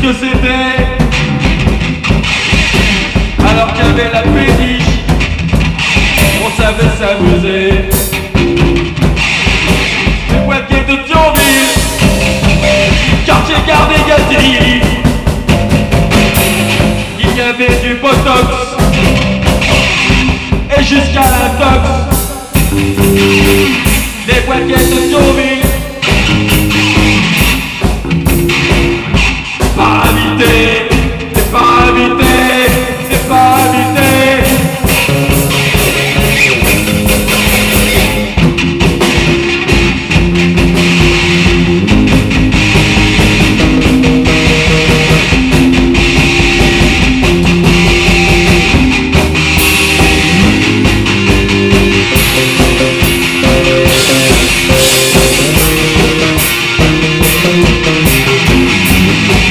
que c'était, alors qu'il y avait la péniche, on savait s'amuser. Les Poitiers de Thionville, quartier gare des gâteries, il y avait du botox et jusqu'à la tox. Les Poitiers de Thionville, pas invité, c'est pas invité, c'est pas invité.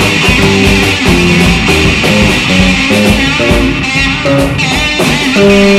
Thank